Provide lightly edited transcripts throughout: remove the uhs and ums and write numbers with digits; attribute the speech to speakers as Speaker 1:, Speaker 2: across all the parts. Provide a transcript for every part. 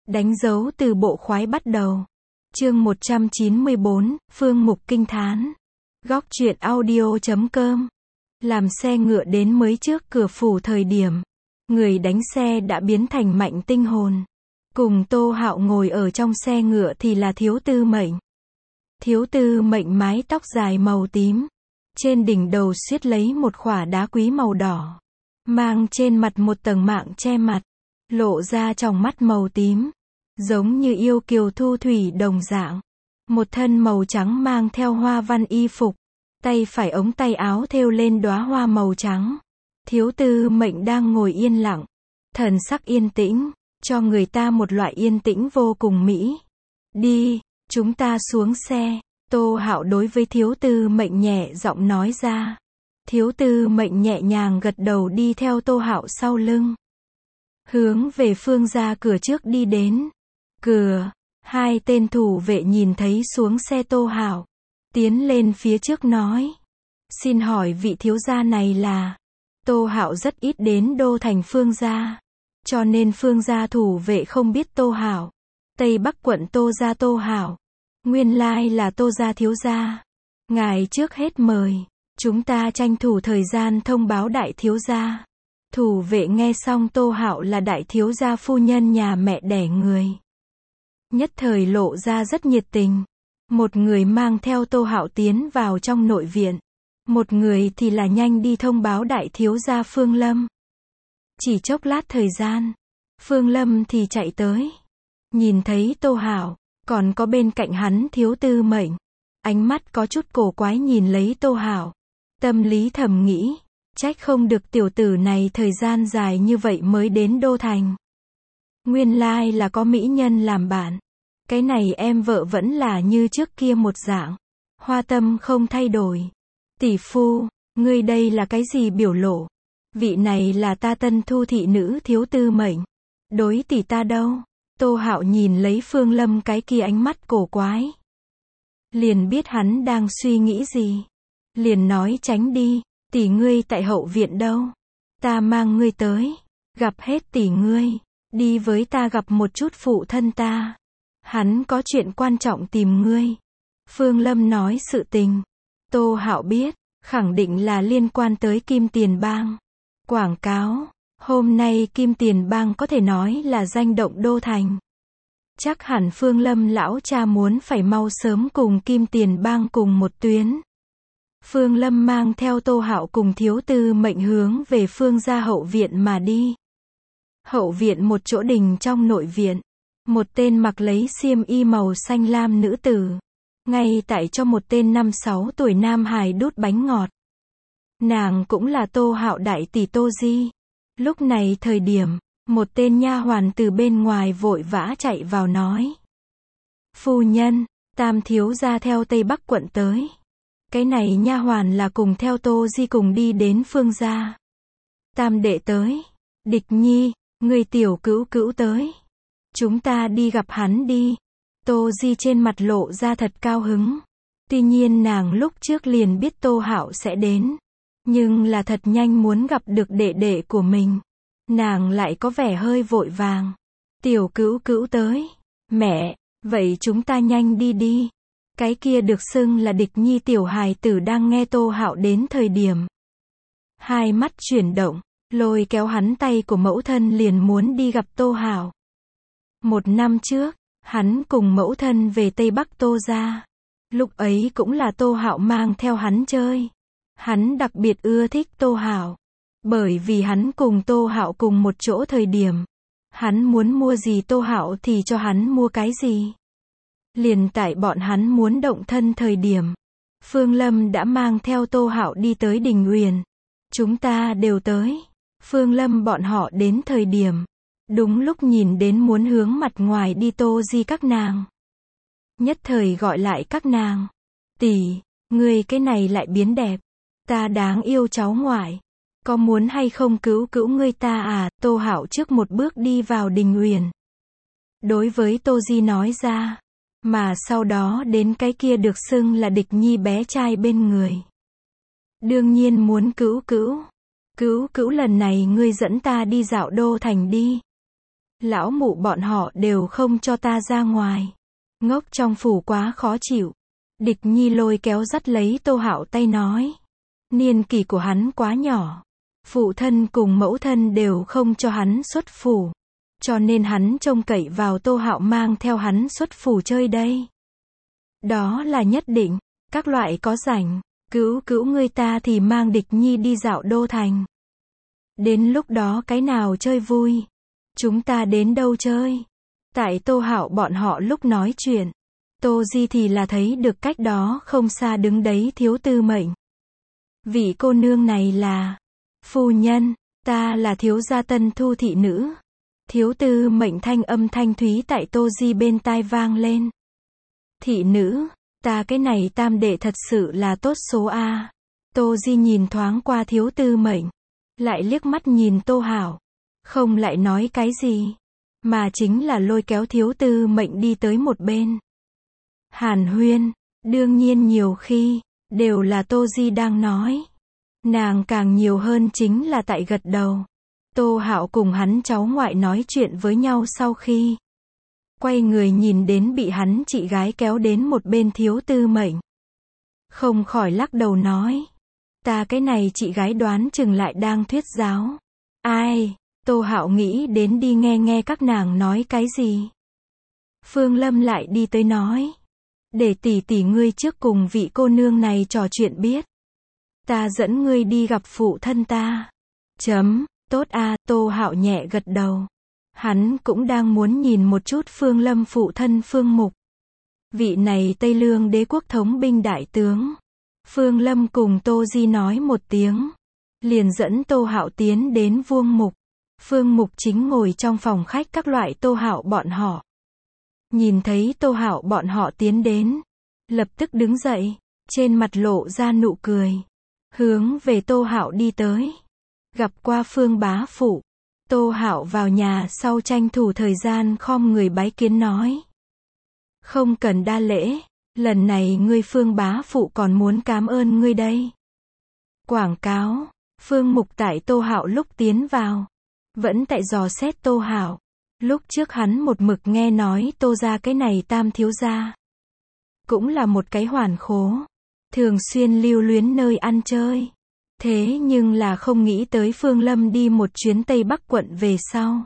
Speaker 1: Đánh dấu từ bộ khoái bắt đầu. Chương 194, Phương Mục kinh thán. Góc truyện audio.com. Làm xe ngựa đến mới trước cửa phủ thời điểm, người đánh xe đã biến thành Mạnh Tinh hồn. Cùng Tô Hạo ngồi ở trong xe ngựa thì là Thiếu Tư Mệnh. Thiếu Tư Mệnh mái tóc dài màu tím, trên đỉnh đầu xiết lấy một khỏa đá quý màu đỏ, mang trên mặt một tầng mạng che mặt, lộ ra tròng mắt màu tím, giống như yêu kiều thu thủy đồng dạng. Một thân màu trắng mang theo hoa văn y phục, tay phải ống tay áo thêu lên đóa hoa màu trắng. Thiếu Tư Mệnh đang ngồi yên lặng, thần sắc yên tĩnh, cho người ta một loại yên tĩnh vô cùng mỹ. Đi, chúng ta xuống xe. Tô Hạo đối với Thiếu Tư Mệnh nhẹ giọng nói ra. Thiếu Tư Mệnh nhẹ nhàng gật đầu đi theo Tô Hạo sau lưng, hướng về Phương gia cửa trước đi đến. Cửa, hai tên thủ vệ nhìn thấy xuống xe Tô Hạo, tiến lên phía trước nói: xin hỏi vị thiếu gia này là? Tô Hạo rất ít đến đô thành Phương gia, cho nên Phương gia thủ vệ không biết Tô Hạo. Tây Bắc quận Tô gia Tô Hạo, nguyên lai là Tô gia thiếu gia. Ngài trước hết mời, chúng ta tranh thủ thời gian thông báo đại thiếu gia. Thủ vệ nghe xong Tô Hạo là đại thiếu gia phu nhân nhà mẹ đẻ người, nhất thời lộ ra rất nhiệt tình. Một người mang theo Tô Hạo tiến vào trong nội viện, một người thì là nhanh đi thông báo đại thiếu gia Phương Lâm. Chỉ chốc lát thời gian, Phương Lâm thì chạy tới, nhìn thấy Tô Hạo, còn có bên cạnh hắn Thiếu Tư Mệnh, ánh mắt có chút cổ quái nhìn lấy Tô Hạo, tâm lý thầm nghĩ, trách không được tiểu tử này thời gian dài như vậy mới đến đô thành. Nguyên lai là có mỹ nhân làm bạn. Cái này em vợ vẫn là như trước kia một dạng, hoa tâm không thay đổi. Tỷ phu, ngươi đây là cái gì biểu lộ? Vị này là ta tân thu thị nữ Thiếu Tư Mệnh. Đối tỷ ta đâu? Tô Hạo nhìn lấy Phương Lâm cái kia ánh mắt cổ quái, liền biết hắn đang suy nghĩ gì. Liền nói tránh đi, tỷ ngươi tại hậu viện đâu? Ta mang ngươi tới, gặp hết tỷ ngươi, đi với ta gặp một chút phụ thân ta. Hắn có chuyện quan trọng tìm ngươi. Phương Lâm nói sự tình, Tô Hạo biết, khẳng định là liên quan tới Kim Tiền Bang. Quảng cáo, hôm nay Kim Tiền Bang có thể nói là danh động đô thành. Chắc hẳn Phương Lâm lão cha muốn phải mau sớm cùng Kim Tiền Bang cùng một tuyến. Phương Lâm mang theo Tô Hạo cùng Thiếu Tư Mệnh hướng về Phương gia hậu viện mà đi. Hậu viện một chỗ đình trong nội viện, một tên mặc lấy xiêm y màu xanh lam nữ tử, ngay tại cho một tên 5-6 tuổi nam hài đút bánh ngọt. Nàng cũng là Tô Hạo đại tỷ Tô Di. Lúc này thời điểm, một tên nha hoàn từ bên ngoài vội vã chạy vào nói: phu nhân, Tam thiếu gia theo Tây Bắc quận tới. Cái này nha hoàn là cùng theo Tô Di cùng đi đến Phương gia. Tam đệ tới. Địch nhi, người tiểu cữu cữu tới. Chúng ta đi gặp hắn đi. Tô Di trên mặt lộ ra thật cao hứng. Tuy nhiên nàng lúc trước liền biết Tô Hạo sẽ đến, nhưng là thật nhanh muốn gặp được đệ đệ của mình. Nàng lại có vẻ hơi vội vàng. Tiểu cữu cữu tới. Mẹ, vậy chúng ta nhanh đi đi. Cái kia được xưng là Địch nhi tiểu hài tử đang nghe Tô Hạo đến thời điểm, hai mắt chuyển động, lôi kéo hắn tay của mẫu thân liền muốn đi gặp Tô Hạo. Một năm trước, hắn cùng mẫu thân về Tây Bắc Tô gia. Lúc ấy cũng là Tô Hạo mang theo hắn chơi. Hắn đặc biệt ưa thích Tô Hạo, bởi vì hắn cùng Tô Hạo cùng một chỗ thời điểm, hắn muốn mua gì Tô Hạo thì cho hắn mua cái gì. Liền tại bọn hắn muốn động thân thời điểm, Phương Lâm đã mang theo Tô Hạo đi tới Đình Uyển. Chúng ta đều tới. Phương Lâm bọn họ đến thời điểm, đúng lúc nhìn đến muốn hướng mặt ngoài đi Tô Di các nàng. Nhất thời gọi lại các nàng: tỷ, ngươi cái này lại biến đẹp. Ta đáng yêu cháu ngoại, có muốn hay không cứu cứu ngươi ta à? Tô Hạo trước một bước đi vào Đình Uyển, đối với Tô Di nói ra. Mà sau đó đến cái kia được xưng là Địch nhi bé trai bên người. Đương nhiên muốn cứu cứu. Cứu cứu lần này ngươi dẫn ta đi dạo đô thành đi. Lão mụ bọn họ đều không cho ta ra ngoài. Ngốc trong phủ quá khó chịu. Địch Nhi lôi kéo dắt lấy Tô Hạo tay nói. Niên kỷ của hắn quá nhỏ. Phụ thân cùng mẫu thân đều không cho hắn xuất phủ. Cho nên hắn trông cậy vào Tô Hạo mang theo hắn xuất phủ chơi đây. Đó là nhất định. Các loại có rảnh. Cứu cứu ngươi ta thì mang Địch Nhi đi dạo đô thành. Đến lúc đó cái nào chơi vui. Chúng ta đến đâu chơi. Tại Tô Hạo bọn họ lúc nói chuyện. Tô Di thì là thấy được cách đó không xa đứng đấy Thiếu Tư Mệnh. Vị cô nương này là. Phu nhân, ta là thiếu gia Tân Thu thị nữ. Thiếu Tư Mệnh thanh âm thanh thúy tại Tô Di bên tai vang lên. Thị nữ, ta cái này tam đệ thật sự là tốt số A. Tô Di nhìn thoáng qua Thiếu Tư Mệnh. Lại liếc mắt nhìn Tô Hạo. Không lại nói cái gì. Mà chính là lôi kéo Thiếu Tư Mệnh đi tới một bên. Hàn huyên, đương nhiên nhiều khi, đều là Tô Di đang nói. Nàng càng nhiều hơn chính là tại gật đầu. Tô Hạo cùng hắn cháu ngoại nói chuyện với nhau sau khi. Quay người nhìn đến bị hắn chị gái kéo đến một bên Thiếu Tư Mệnh. Không khỏi lắc đầu nói. Ta cái này chị gái đoán chừng lại đang thuyết giáo. Ai, Tô Hạo nghĩ đến đi nghe nghe các nàng nói cái gì. Phương Lâm lại đi tới nói. Để tỷ tỷ ngươi trước cùng vị cô nương này trò chuyện biết. Ta dẫn ngươi đi gặp phụ thân ta. Tốt a, Tô Hạo nhẹ gật đầu. Hắn cũng đang muốn nhìn một chút Phương Lâm phụ thân Phương Mục. Vị này Tây Lương đế quốc thống binh đại tướng. Phương Lâm cùng Tô Di nói một tiếng. Liền dẫn Tô Hạo tiến đến Vuông Mục. Phương Mục chính ngồi trong phòng khách các loại Tô Hạo bọn họ. Nhìn thấy Tô Hạo bọn họ tiến đến. Lập tức đứng dậy. Trên mặt lộ ra nụ cười. Hướng về Tô Hạo đi tới. Gặp qua Phương bá phụ. Tô Hạo vào nhà sau tranh thủ thời gian khom người bái kiến nói. Không cần đa lễ. Lần này ngươi Phương bá phụ còn muốn cảm ơn ngươi đây. Quảng cáo. Phương Mục tại Tô Hạo lúc tiến vào. Vẫn tại dò xét Tô Hạo. Lúc trước hắn một mực nghe nói Tô gia cái này tam thiếu gia. Cũng là một cái hoàn khố. Thường xuyên lưu luyến nơi ăn chơi. Thế nhưng là không nghĩ tới Phương Lâm đi một chuyến Tây Bắc quận về sau.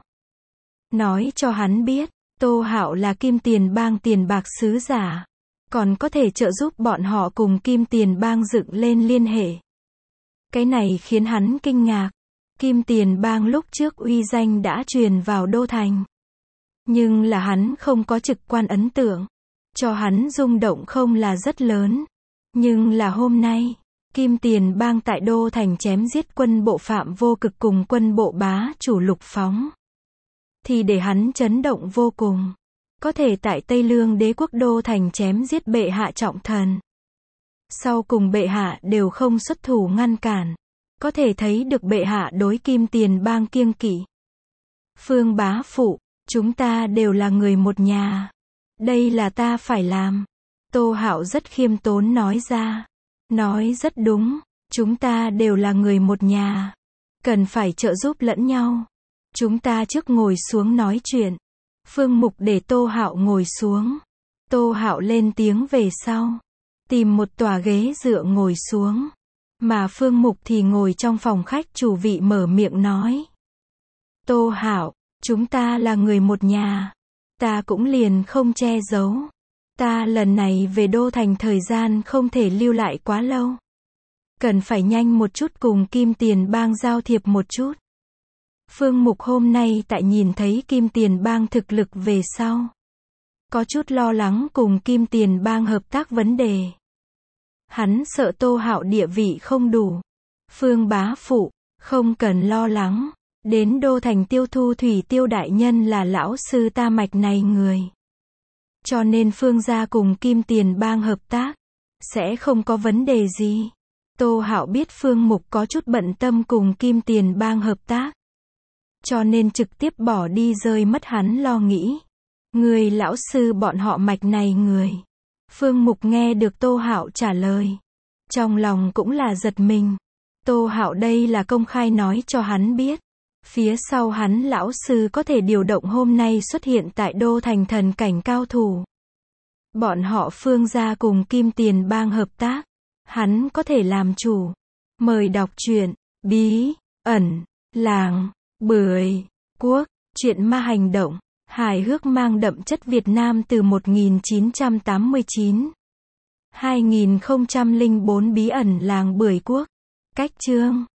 Speaker 1: Nói cho hắn biết, Tô Hạo là Kim Tiền Bang tiền bạc sứ giả. Còn có thể trợ giúp bọn họ cùng Kim Tiền Bang dựng lên liên hệ. Cái này khiến hắn kinh ngạc. Kim Tiền Bang lúc trước uy danh đã truyền vào đô thành. Nhưng là hắn không có trực quan ấn tượng. Cho hắn rung động không là rất lớn. Nhưng là hôm nay, Kim Tiền Bang tại đô thành chém giết quân bộ Phạm Vô Cực cùng quân bộ bá chủ Lục Phóng. Thì để hắn chấn động vô cùng. Có thể tại Tây Lương đế quốc đô thành chém giết bệ hạ trọng thần. Sau cùng bệ hạ đều không xuất thủ ngăn cản. Có thể thấy được bệ hạ đối Kim Tiền Bang kiêng kỵ. Phương bá phụ, chúng ta đều là người một nhà. Đây là ta phải làm. Tô Hạo rất khiêm tốn nói ra. Nói rất đúng, chúng ta đều là người một nhà. Cần phải trợ giúp lẫn nhau. Chúng ta trước ngồi xuống nói chuyện. Phương Mục để Tô Hạo ngồi xuống. Tô Hạo lên tiếng về sau. Tìm một tòa ghế dựa ngồi xuống. Mà Phương Mục thì ngồi trong phòng khách chủ vị mở miệng nói. Tô Hạo, chúng ta là người một nhà. Ta cũng liền không che giấu. Ta lần này về đô thành thời gian không thể lưu lại quá lâu. Cần phải nhanh một chút cùng Kim Tiền Bang giao thiệp một chút. Phương Mục hôm nay tại nhìn thấy Kim Tiền Bang thực lực về sau. Có chút lo lắng cùng Kim Tiền Bang hợp tác vấn đề. Hắn sợ Tô Hạo địa vị không đủ. Phương bá phụ, không cần lo lắng. Đến đô thành tiêu thu thủy tiêu đại nhân là lão sư ta mạch này người. Cho nên Phương gia cùng Kim Tiền Bang hợp tác. Sẽ không có vấn đề gì. Tô Hạo biết Phương Mục có chút bận tâm cùng Kim Tiền Bang hợp tác. Cho nên trực tiếp bỏ đi rơi mất hắn lo nghĩ. Người lão sư bọn họ mạch này người. Phương Mục nghe được Tô Hạo trả lời. Trong lòng cũng là giật mình. Tô Hạo đây là công khai nói cho hắn biết. Phía sau hắn lão sư có thể điều động hôm nay xuất hiện tại đô thành thần cảnh cao thủ. Bọn họ Phương gia cùng Kim Tiền Bang hợp tác. Hắn có thể làm chủ. Mời đọc truyện Bí ẩn làng Bưởi Quốc, truyện ma hành động, hài hước mang đậm chất Việt Nam từ 1989. 2004 Bí ẩn làng Bưởi Quốc. Cách chương